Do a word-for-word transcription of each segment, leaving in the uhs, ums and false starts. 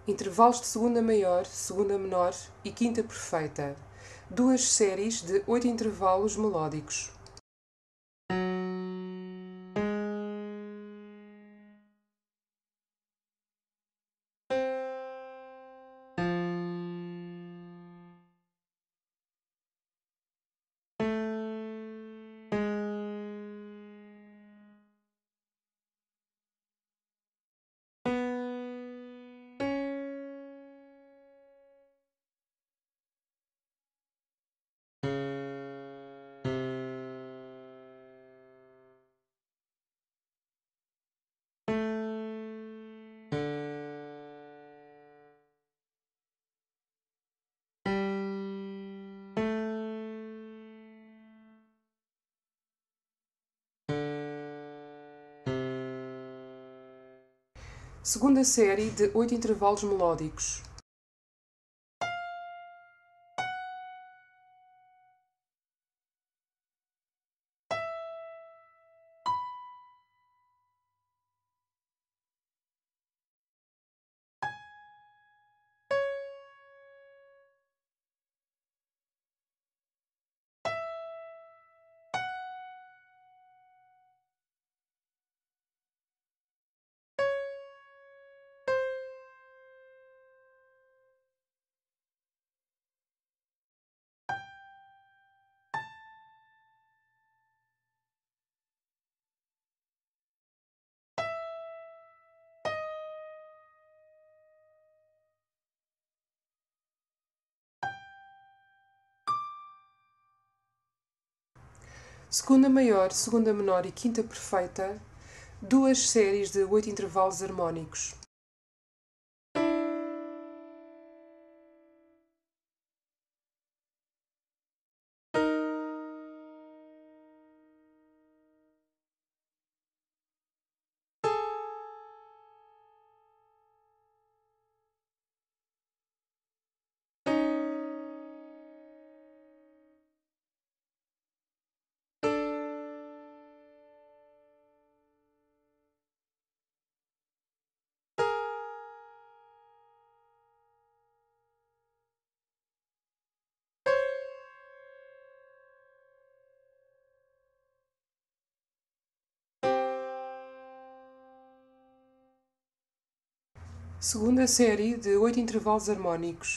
Intervalos de segunda maior, segunda menor e quinta perfeita. Duas séries de oito intervalos melódicos. Segunda série de oito intervalos melódicos. Segunda maior, segunda menor e quinta perfeita. Duas séries de oito intervalos harmónicos. Segunda série de oito intervalos harmónicos.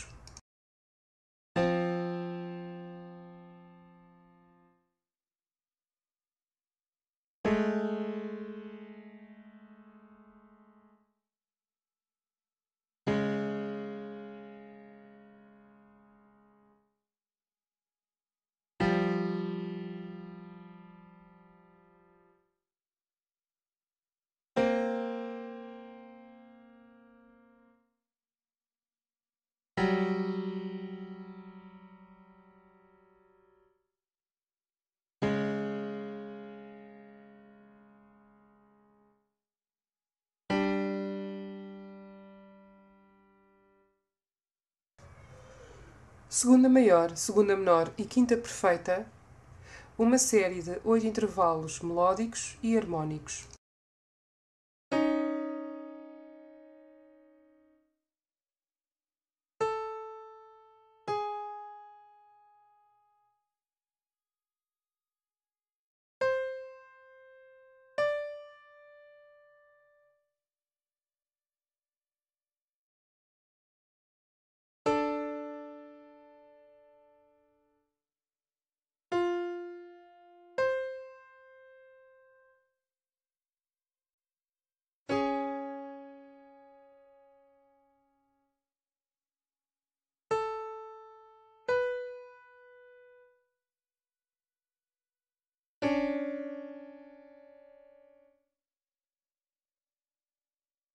Segunda maior, segunda menor e quinta perfeita. Uma série de oito intervalos melódicos e harmónicos.